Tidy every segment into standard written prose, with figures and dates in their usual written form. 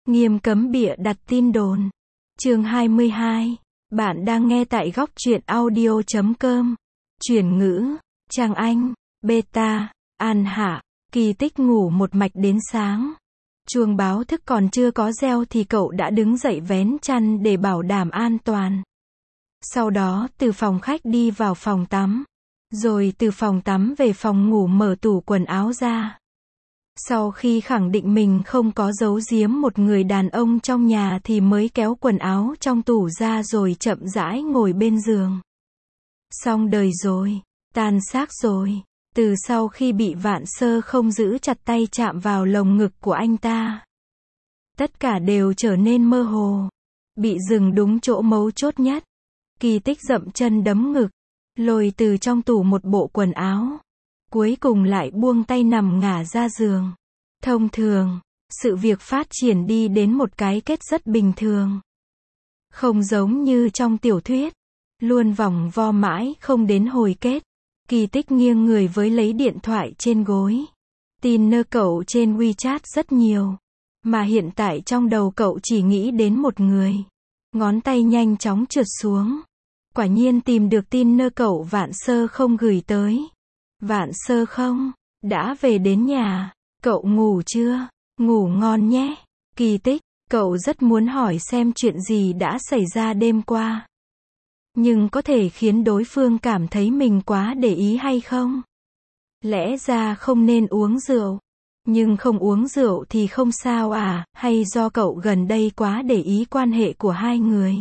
Nghiêm cấm bịa đặt tin đồn. Chương 22. Bạn đang nghe tại góc truyện audio.com. Chuyển ngữ. Trang Anh. Beta. An Hạ. Kỳ Tích ngủ một mạch đến sáng. Chuông báo thức còn chưa có reo thì cậu đã đứng dậy vén chăn để bảo đảm an toàn. Sau đó từ phòng khách đi vào phòng tắm. Rồi từ phòng tắm về phòng ngủ mở tủ quần áo ra. Sau khi khẳng định mình không có giấu giếm một người đàn ông trong nhà thì mới kéo quần áo trong tủ ra rồi chậm rãi ngồi bên giường. Xong đời rồi, tan xác rồi. Từ sau khi bị Vạn Sơ không giữ chặt tay chạm vào lồng ngực của anh ta, tất cả đều trở nên mơ hồ. Bị dừng đúng chỗ mấu chốt nhất. Kỳ Tích dậm chân đấm ngực, lôi từ trong tủ một bộ quần áo. Cuối cùng lại buông tay nằm ngả ra giường. Thông thường, sự việc phát triển đi đến một cái kết rất bình thường. Không giống như trong tiểu thuyết, luôn vòng vo mãi không đến hồi kết. Kỳ Tích nghiêng người với lấy điện thoại trên gối. Tin nơ cậu trên WeChat rất nhiều. Mà hiện tại trong đầu cậu chỉ nghĩ đến một người. Ngón tay nhanh chóng trượt xuống. Quả nhiên tìm được tin nơ cậu Vạn Sơ không gửi tới. Vạn Sơ không, đã về đến nhà. Cậu ngủ chưa? Ngủ ngon nhé. Kỳ Tích, cậu rất muốn hỏi xem chuyện gì đã xảy ra đêm qua. Nhưng có thể khiến đối phương cảm thấy mình quá để ý hay không? Lẽ ra không nên uống rượu. Nhưng không uống rượu thì không sao à, hay do cậu gần đây quá để ý quan hệ của hai người?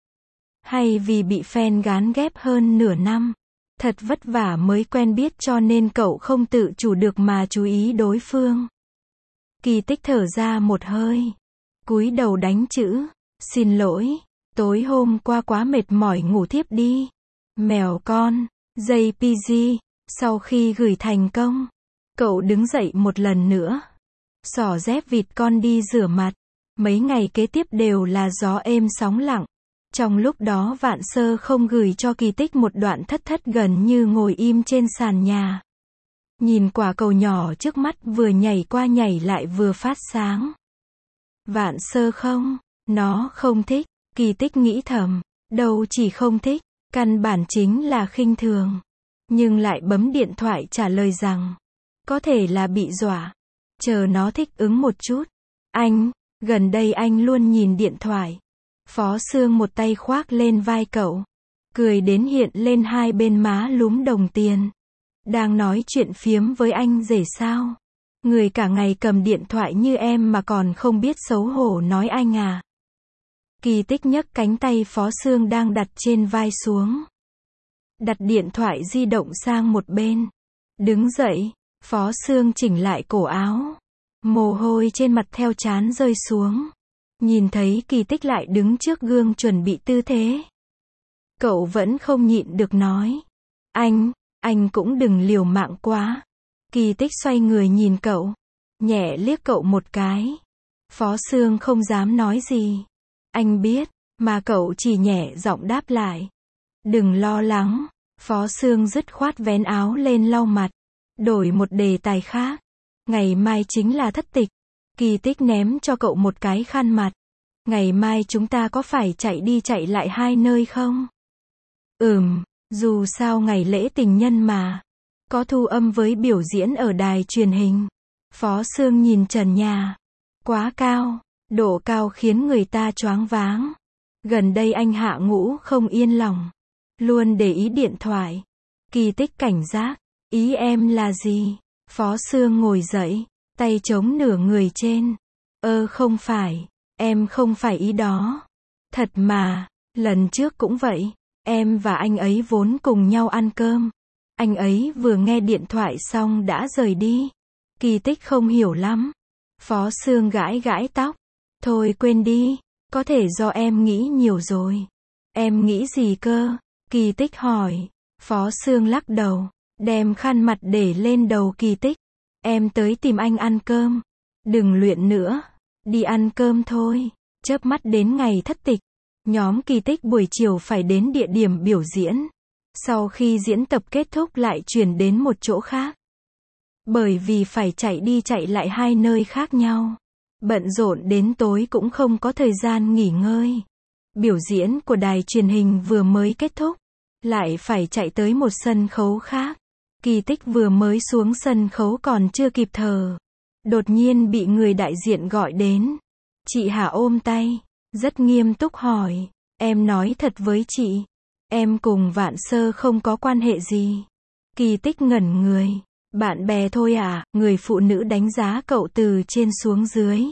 Hay vì bị fan gán ghép hơn nửa năm? Thật vất vả mới quen biết cho nên cậu không tự chủ được mà chú ý đối phương. Kỳ Tích thở ra một hơi. Cúi đầu đánh chữ. Xin lỗi. Tối hôm qua quá mệt mỏi ngủ thiếp đi. Mèo con. JPG. Sau khi gửi thành công, cậu đứng dậy một lần nữa. Xỏ dép vịt con đi rửa mặt. Mấy ngày kế tiếp đều là gió êm sóng lặng. Trong lúc đó Vạn Sơ không gửi cho Kỳ Tích một đoạn thất thất gần như ngồi im trên sàn nhà. Nhìn quả cầu nhỏ trước mắt vừa nhảy qua nhảy lại vừa phát sáng. Vạn Sơ không, nó không thích. Kỳ Tích nghĩ thầm, đâu chỉ không thích, căn bản chính là khinh thường. Nhưng lại bấm điện thoại trả lời rằng, có thể là bị dọa. Chờ nó thích ứng một chút. Anh, gần đây anh luôn nhìn điện thoại. Phó Sương một tay khoác lên vai cậu. Cười đến hiện lên hai bên má lúm đồng tiền. Đang nói chuyện phiếm với anh rể sao? Người cả ngày cầm điện thoại như em mà còn không biết xấu hổ nói anh à? Kỳ Tích nhấc cánh tay Phó Sương đang đặt trên vai xuống. Đặt điện thoại di động sang một bên. Đứng dậy, Phó Sương chỉnh lại cổ áo. Mồ hôi trên mặt theo trán rơi xuống. Nhìn thấy Kỳ Tích lại đứng trước gương chuẩn bị tư thế. Cậu vẫn không nhịn được nói. Anh cũng đừng liều mạng quá. Kỳ Tích xoay người nhìn cậu. Nhẹ liếc cậu một cái. Phó Sương không dám nói gì. Anh biết, mà cậu chỉ nhẹ giọng đáp lại. Đừng lo lắng. Phó Sương dứt khoát vén áo lên lau mặt. Đổi một đề tài khác. Ngày mai chính là thất tịch. Kỳ Tích ném cho cậu một cái khăn mặt. Ngày mai chúng ta có phải chạy đi chạy lại hai nơi không? Dù sao ngày lễ tình nhân mà. Có thu âm với biểu diễn ở đài truyền hình. Phó Sương nhìn trần nhà. Quá cao. Độ cao khiến người ta choáng váng. Gần đây anh Hạ Ngũ không yên lòng. Luôn để ý điện thoại. Kỳ Tích cảnh giác. Ý em là gì? Phó Sương ngồi dậy. Tay chống nửa người trên. Không phải. Em không phải ý đó. Thật mà. Lần trước cũng vậy. Em và anh ấy vốn cùng nhau ăn cơm. Anh ấy vừa nghe điện thoại xong đã rời đi. Kỳ Tích không hiểu lắm. Phó Sương gãi gãi tóc. Thôi quên đi. Có thể do em nghĩ nhiều rồi. Em nghĩ gì cơ? Kỳ Tích hỏi. Phó Sương lắc đầu. Đem khăn mặt để lên đầu Kỳ Tích. Em tới tìm anh ăn cơm. Đừng luyện nữa. Đi ăn cơm thôi. Chớp mắt đến ngày thất tịch. Nhóm Kỳ Tích buổi chiều phải đến địa điểm biểu diễn. Sau khi diễn tập kết thúc lại chuyển đến một chỗ khác. Bởi vì phải chạy đi chạy lại hai nơi khác nhau. Bận rộn đến tối cũng không có thời gian nghỉ ngơi. Biểu diễn của đài truyền hình vừa mới kết thúc, lại phải chạy tới một sân khấu khác. Kỳ Tích vừa mới xuống sân khấu còn chưa kịp thở, đột nhiên bị người đại diện gọi đến. Chị Hà ôm tay, rất nghiêm túc hỏi, em nói thật với chị, em cùng Vạn Sơ không có quan hệ gì. Kỳ Tích ngẩn người, bạn bè thôi à? Người phụ nữ đánh giá cậu từ trên xuống dưới.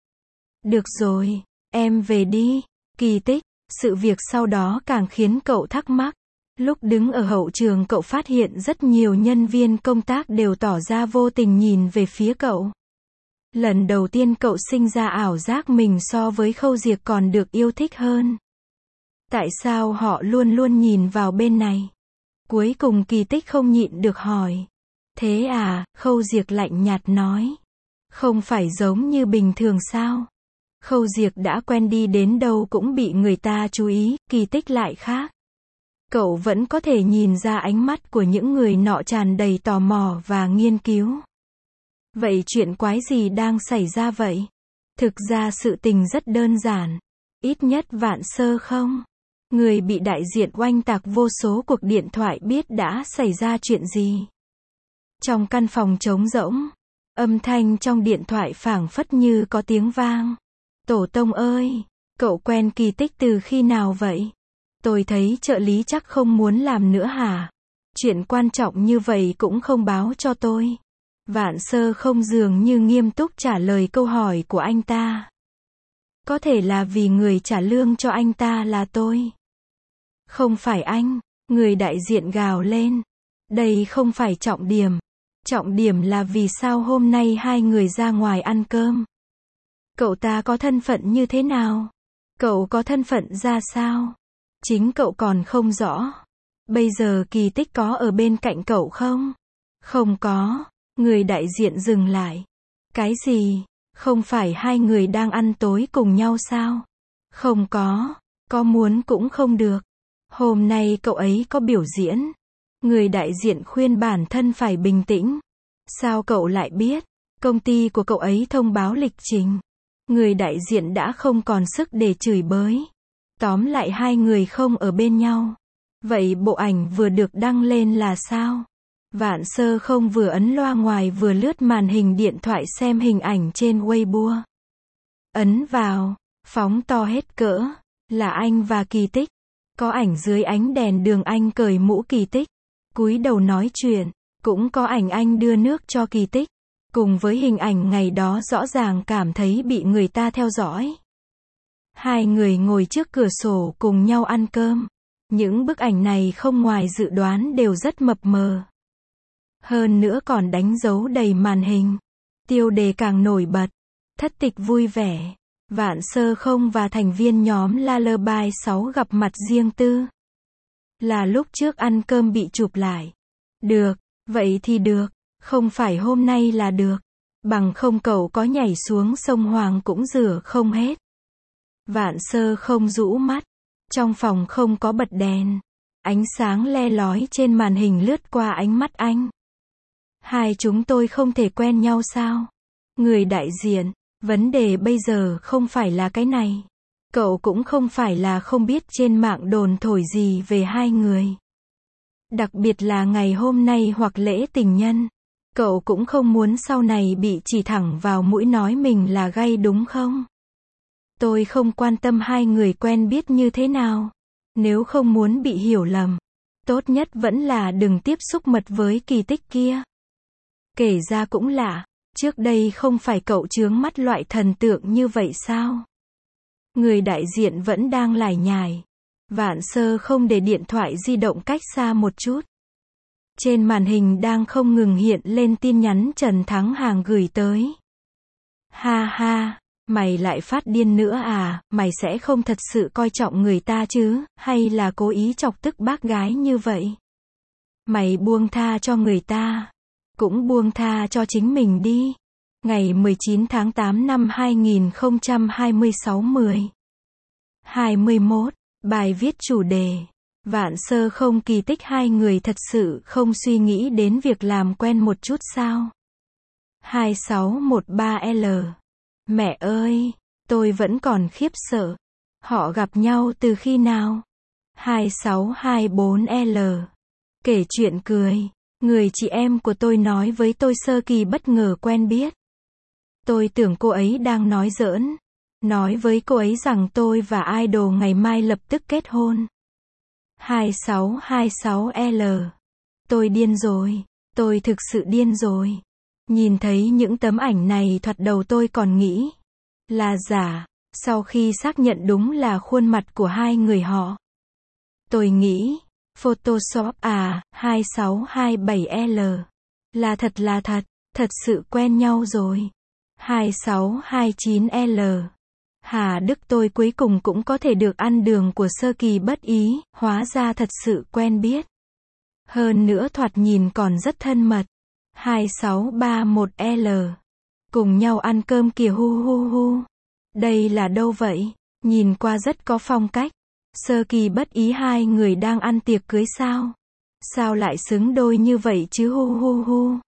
Được rồi, em về đi. Kỳ Tích, sự việc sau đó càng khiến cậu thắc mắc. Lúc đứng ở hậu trường cậu phát hiện rất nhiều nhân viên công tác đều tỏ ra vô tình nhìn về phía cậu. Lần đầu tiên cậu sinh ra ảo giác mình so với Khâu Diệc còn được yêu thích hơn. Tại sao họ luôn luôn nhìn vào bên này? Cuối cùng Kỳ Tích không nhịn được hỏi. Thế à? Khâu Diệc lạnh nhạt nói. Không phải giống như bình thường sao? Khâu Diệc đã quen đi đến đâu cũng bị người ta chú ý, Kỳ Tích lại khác. Cậu vẫn có thể nhìn ra ánh mắt của những người nọ tràn đầy tò mò và nghiên cứu. Vậy chuyện quái gì đang xảy ra vậy? Thực ra sự tình rất đơn giản. Ít nhất Vạn Sơ không. Người bị đại diện oanh tạc vô số cuộc điện thoại biết đã xảy ra chuyện gì. Trong căn phòng trống rỗng, âm thanh trong điện thoại phảng phất như có tiếng vang. Tổ tông ơi, cậu quen Kỳ Tích từ khi nào vậy? Tôi thấy trợ lý chắc không muốn làm nữa hả? Chuyện quan trọng như vậy cũng không báo cho tôi. Vạn Sơ không dường như nghiêm túc trả lời câu hỏi của anh ta. Có thể là vì người trả lương cho anh ta là tôi. Không phải anh, người đại diện gào lên. Đây không phải trọng điểm. Trọng điểm là vì sao hôm nay hai người ra ngoài ăn cơm. Cậu ta có thân phận như thế nào? Cậu có thân phận ra sao? Chính cậu còn không rõ. Bây giờ Kỳ Tích có ở bên cạnh cậu không? Không có. Người đại diện dừng lại. Cái gì? Không phải hai người đang ăn tối cùng nhau sao? Không có. Có muốn cũng không được. Hôm nay cậu ấy có biểu diễn. Người đại diện khuyên bản thân phải bình tĩnh. Sao cậu lại biết? Công ty của cậu ấy thông báo lịch trình. Người đại diện đã không còn sức để chửi bới. Tóm lại hai người không ở bên nhau. Vậy bộ ảnh vừa được đăng lên là sao? Vạn Sơ không vừa ấn loa ngoài vừa lướt màn hình điện thoại xem hình ảnh trên Weibo. Ấn vào, phóng to hết cỡ, là anh và Kỳ Tích. Có ảnh dưới ánh đèn đường anh cởi mũ Kỳ Tích, cúi đầu nói chuyện, cũng có ảnh anh đưa nước cho Kỳ Tích. Cùng với hình ảnh ngày đó rõ ràng cảm thấy bị người ta theo dõi. Hai người ngồi trước cửa sổ cùng nhau ăn cơm. Những bức ảnh này không ngoài dự đoán đều rất mập mờ. Hơn nữa còn đánh dấu đầy màn hình. Tiêu đề càng nổi bật. Thất tịch vui vẻ. Vạn Sơ không và thành viên nhóm Lullaby 6 gặp mặt riêng tư. Là lúc trước ăn cơm bị chụp lại. Được, vậy thì được. Không phải hôm nay là được. Bằng không cậu có nhảy xuống sông Hoàng cũng rửa không hết. Vạn Sơ không rũ mắt. Trong phòng không có bật đèn. Ánh sáng le lói trên màn hình lướt qua ánh mắt anh. Hai chúng tôi không thể quen nhau sao? Người đại diện, vấn đề bây giờ không phải là cái này. Cậu cũng không phải là không biết trên mạng đồn thổi gì về hai người. Đặc biệt là ngày hôm nay hoặc lễ tình nhân. Cậu cũng không muốn sau này bị chỉ thẳng vào mũi nói mình là gay đúng không? Tôi không quan tâm hai người quen biết như thế nào. Nếu không muốn bị hiểu lầm, tốt nhất vẫn là đừng tiếp xúc mật với Kỳ Tích kia. Kể ra cũng lạ, trước đây không phải cậu chướng mắt loại thần tượng như vậy sao? Người đại diện vẫn đang lải nhải. Vạn Sơ không để điện thoại di động cách xa một chút. Trên màn hình đang không ngừng hiện lên tin nhắn Trần Thắng Hàng gửi tới. Ha ha, mày lại phát điên nữa à, mày sẽ không thật sự coi trọng người ta chứ, hay là cố ý chọc tức bác gái như vậy? Mày buông tha cho người ta, cũng buông tha cho chính mình đi. Ngày 19 tháng 8 năm 2026 10:21, bài viết chủ đề. Vạn Sơ không Kỳ Tích hai người thật sự không suy nghĩ đến việc làm quen một chút sao? 2613L Mẹ ơi, tôi vẫn còn khiếp sợ. Họ gặp nhau từ khi nào? 2624L. Kể chuyện cười. Người chị em của tôi nói với tôi Sơ Kỳ bất ngờ quen biết. Tôi tưởng cô ấy đang nói giỡn. Nói với cô ấy rằng tôi và idol ngày mai lập tức kết hôn. 2626L. Tôi điên rồi. Tôi thực sự điên rồi. Nhìn thấy những tấm ảnh này thoạt đầu tôi còn nghĩ là giả. Sau khi xác nhận đúng là khuôn mặt của hai người họ, tôi nghĩ Photoshop à. 2627L. Là thật, thật sự quen nhau rồi. 2629L. Hà Đức tôi cuối cùng cũng có thể được ăn đường của Sơ Kỳ bất ý, hóa ra thật sự quen biết. Hơn nữa thoạt nhìn còn rất thân mật. 2631L. Cùng nhau ăn cơm kìa hu hu hu. Đây là đâu vậy? Nhìn qua rất có phong cách. Sơ Kỳ bất ý hai người đang ăn tiệc cưới sao? Sao lại xứng đôi như vậy chứ hu hu hu.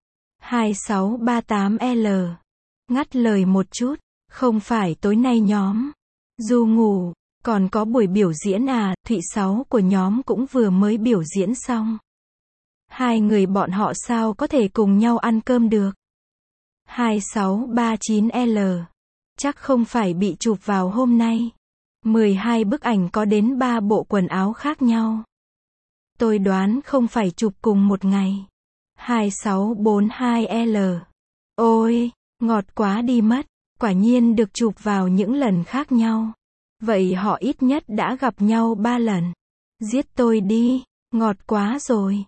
2638L. Ngắt lời một chút. Không phải tối nay nhóm Du ngủ, còn có buổi biểu diễn à? Thụy Sáu của nhóm cũng vừa mới biểu diễn xong. Hai người bọn họ sao có thể cùng nhau ăn cơm được? 2639L. Chắc không phải bị chụp vào hôm nay. 12 bức ảnh có đến 3 bộ quần áo khác nhau. Tôi đoán không phải chụp cùng một ngày. 2642L. Ôi, ngọt quá đi mất. Quả nhiên được chụp vào những lần khác nhau. Vậy họ ít nhất đã gặp nhau 3 lần. Giết tôi đi, ngọt quá rồi.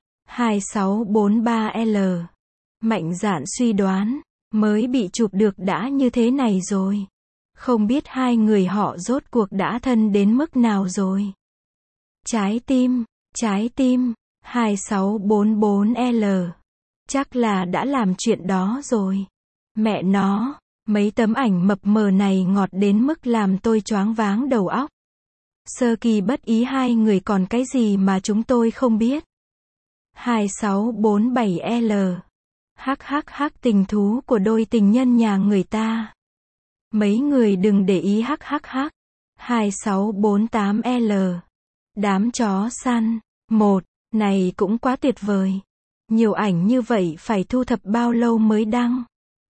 2643L. Mạnh dạn suy đoán, mới bị chụp được đã như thế này rồi. Không biết hai người họ rốt cuộc đã thân đến mức nào rồi. Trái tim, 2644L. Chắc là đã làm chuyện đó rồi. Mẹ nó, mấy tấm ảnh mập mờ này ngọt đến mức làm tôi choáng váng đầu óc. Sơ Kỳ bất ý hai người còn cái gì mà chúng tôi không biết. 2647L. Hắc tình thú của đôi tình nhân nhà người ta. Mấy người đừng để ý hắc. 2648L. Đám chó săn. Này cũng quá tuyệt vời. Nhiều ảnh như vậy phải thu thập bao lâu mới đăng?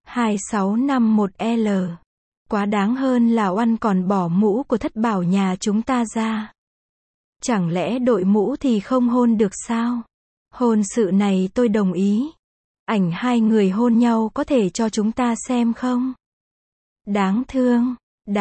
2651L. Quá đáng hơn là oăn còn bỏ mũ của thất bảo nhà chúng ta ra. Chẳng lẽ đội mũ thì không hôn được sao? Hôn sự này tôi đồng ý. Ảnh hai người hôn nhau có thể cho chúng ta xem không? Đáng thương.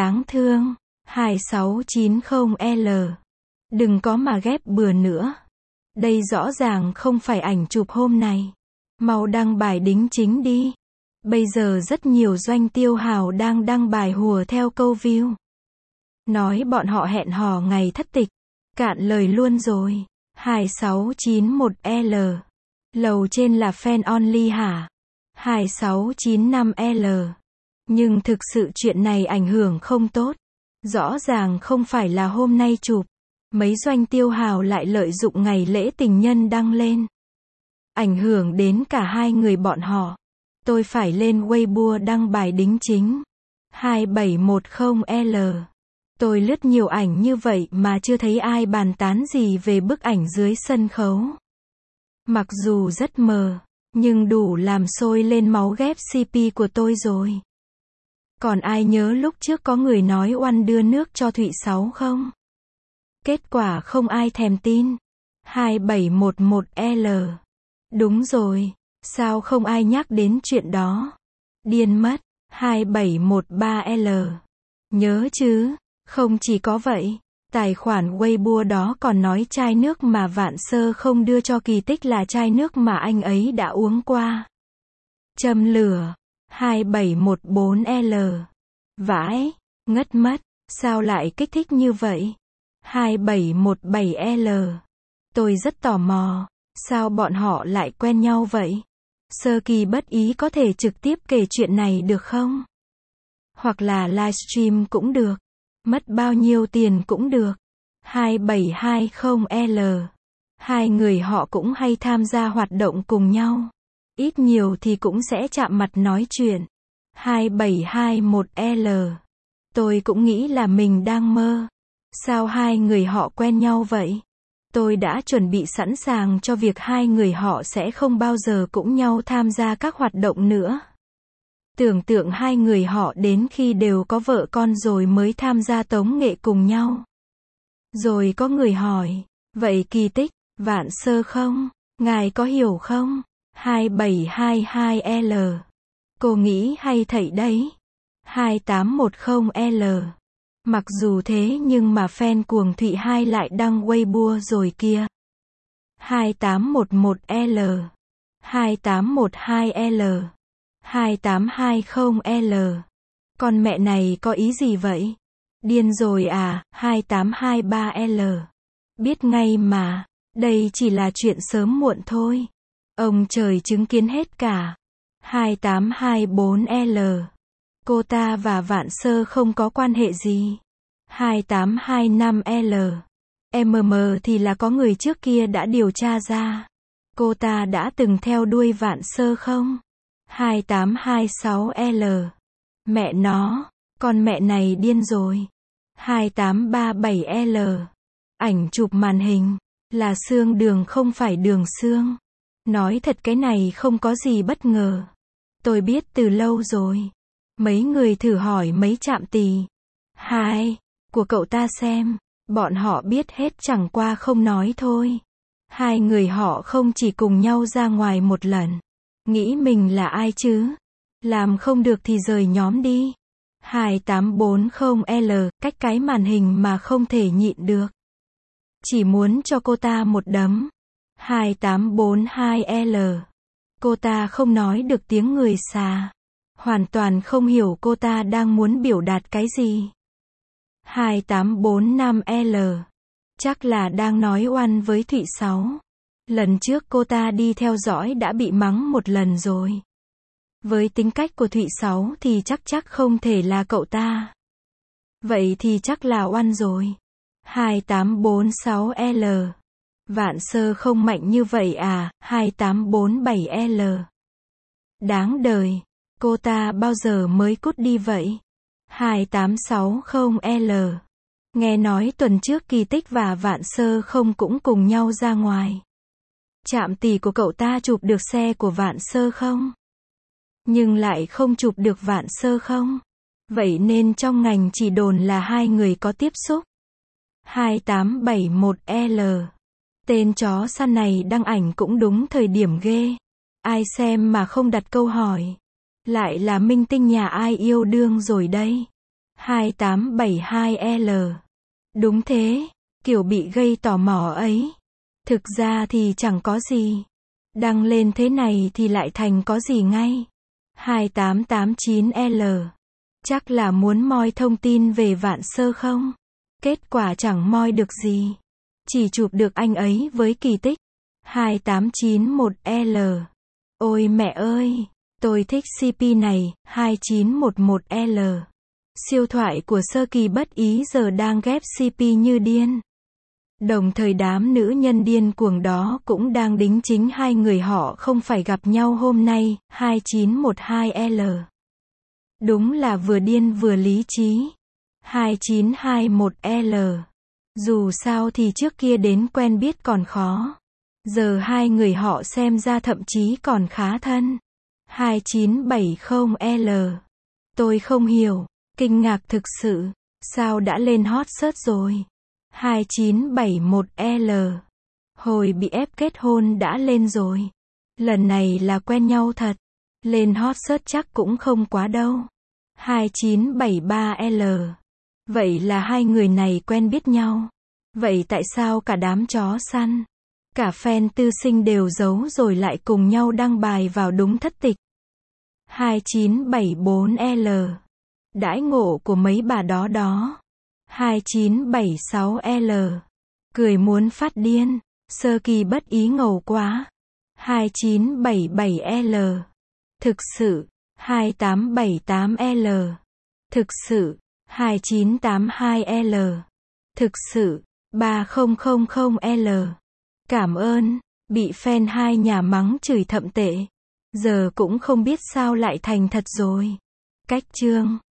2690L. Đừng có mà ghép bừa nữa. Đây rõ ràng không phải ảnh chụp hôm này. Mau đăng bài đính chính đi. Bây giờ rất nhiều doanh tiêu hào đang đăng bài hùa theo câu view. Nói bọn họ hẹn hò ngày thất tịch. Cạn lời luôn rồi. 2691L. Lầu trên là fan only hả? 2695L. Nhưng thực sự chuyện này ảnh hưởng không tốt. Rõ ràng không phải là hôm nay chụp. Mấy doanh tiêu hào lại lợi dụng ngày lễ tình nhân đăng lên. Ảnh hưởng đến cả hai người bọn họ. Tôi phải lên Weibo đăng bài đính chính. 2710L. Tôi lướt nhiều ảnh như vậy mà chưa thấy ai bàn tán gì về bức ảnh dưới sân khấu. Mặc dù rất mờ, nhưng đủ làm sôi lên máu ghép CP của tôi rồi. Còn ai nhớ lúc trước có người nói oăn đưa nước cho Thụy Sáu không? Kết quả không ai thèm tin. 2711L. Đúng rồi, sao không ai nhắc đến chuyện đó? Điên mất. 2713L. Nhớ chứ, không chỉ có vậy, tài khoản Weibo đó còn nói chai nước mà Vạn Sơ không đưa cho Kỳ Tích là chai nước mà anh ấy đã uống qua. Châm lửa. 2714L. Vãi, ngất mất, sao lại kích thích như vậy? 2717L. Tôi rất tò mò, sao bọn họ lại quen nhau vậy? Sơ Kỳ bất ý có thể trực tiếp kể chuyện này được không? Hoặc là livestream cũng được. Mất bao nhiêu tiền cũng được. 2720L. Hai người họ cũng hay tham gia hoạt động cùng nhau. Ít nhiều thì cũng sẽ chạm mặt nói chuyện. 2721L. Tôi cũng nghĩ là mình đang mơ. Sao hai người họ quen nhau vậy? Tôi đã chuẩn bị sẵn sàng cho việc hai người họ sẽ không bao giờ cũng nhau tham gia các hoạt động nữa. Tưởng tượng hai người họ đến khi đều có vợ con rồi mới tham gia tống nghệ cùng nhau. Rồi có người hỏi, vậy Kỳ Tích, Vạn Sơ không? Ngài có hiểu không? 2722L. Cô nghĩ hay thầy đấy. 2810L. Mặc dù thế nhưng mà fan cuồng Thụy Hai lại đăng Weibo rồi kìa. 2811L. 2812L. 2820L. Con mẹ này có ý gì vậy? Điên rồi à? 2823L. Biết ngay mà, đây chỉ là chuyện sớm muộn thôi. Ông trời chứng kiến hết cả. 2824L. Cô ta và Vạn Sơ không có quan hệ gì. 2825L. thì là có người trước kia đã điều tra ra. Cô ta đã từng theo đuôi Vạn Sơ không? 2826L. Mẹ nó, con mẹ này điên rồi. 2837L. Ảnh chụp màn hình là xương đường không phải đường xương. Nói thật cái này không có gì bất ngờ. Tôi biết từ lâu rồi. Mấy người thử hỏi mấy trạm tỳ của cậu ta xem. Bọn họ biết hết chẳng qua không nói thôi. Hai người họ không chỉ cùng nhau ra ngoài một lần. Nghĩ mình là ai chứ? Làm không được thì rời nhóm đi. 2840L. Cách cái màn hình mà không thể nhịn được. Chỉ muốn cho cô ta một đấm. 2842L. Cô ta không nói được tiếng người xà. Hoàn toàn không hiểu cô ta đang muốn biểu đạt cái gì. 2845L. Chắc là đang nói oan với Thụy Sáu. Lần trước cô ta đi theo dõi đã bị mắng một lần rồi. Với tính cách của Thụy Sáu thì chắc không thể là cậu ta. Vậy thì chắc là oan rồi. 2846L. Vạn Sơ không mạnh như vậy à? 2847L. Đáng đời. Cô ta bao giờ mới cút đi vậy? 2860L. Nghe nói tuần trước Kỳ Tích và Vạn Sơ không cũng cùng nhau ra ngoài. Trạm tỳ của cậu ta chụp được xe của Vạn Sơ không? Nhưng lại không chụp được Vạn Sơ không? Vậy nên trong ngành chỉ đồn là hai người có tiếp xúc. 2871L. Tên chó săn này đăng ảnh cũng đúng thời điểm ghê. Ai xem mà không đặt câu hỏi. Lại là minh tinh nhà ai yêu đương rồi đây. 2872L. Đúng thế, kiểu bị gây tò mò ấy. Thực ra thì chẳng có gì. Đăng lên thế này thì lại thành có gì ngay. 2889L. Chắc là muốn moi thông tin về Vạn Sơ không? Kết quả chẳng moi được gì. Chỉ chụp được anh ấy với Kỳ Tích. 2891L. Ôi mẹ ơi, tôi thích CP này. 2911L. Siêu thoại của Sơ Kỳ Bất Ý giờ đang ghép CP như điên. Đồng thời đám nữ nhân điên cuồng đó cũng đang đính chính hai người họ không phải gặp nhau hôm nay. 2912L. Đúng là vừa điên vừa lý trí. 2921L. Dù sao thì trước kia đến quen biết còn khó. Giờ hai người họ xem ra thậm chí còn khá thân. 2970L. Tôi không hiểu. Kinh ngạc thực sự. Sao đã lên hot search rồi? 2971L. Hồi bị ép kết hôn đã lên rồi. Lần này là quen nhau thật. Lên hot search chắc cũng không quá đâu. 2973L. Vậy là hai người này quen biết nhau. Vậy tại sao cả đám chó săn, cả fan tư sinh đều giấu rồi lại cùng nhau đăng bài vào đúng thất tịch? 2974L. Đãi ngộ của mấy bà đó đó. 2976L. Cười muốn phát điên. Sơ Kỳ Bất Ý ngầu quá. 2977L. Thực sự. 2878L. Thực sự. 2982L. Thực sự. 3000L. Cảm ơn. Bị fan hai nhà mắng chửi thậm tệ. Giờ cũng không biết sao lại thành thật rồi. Cách chương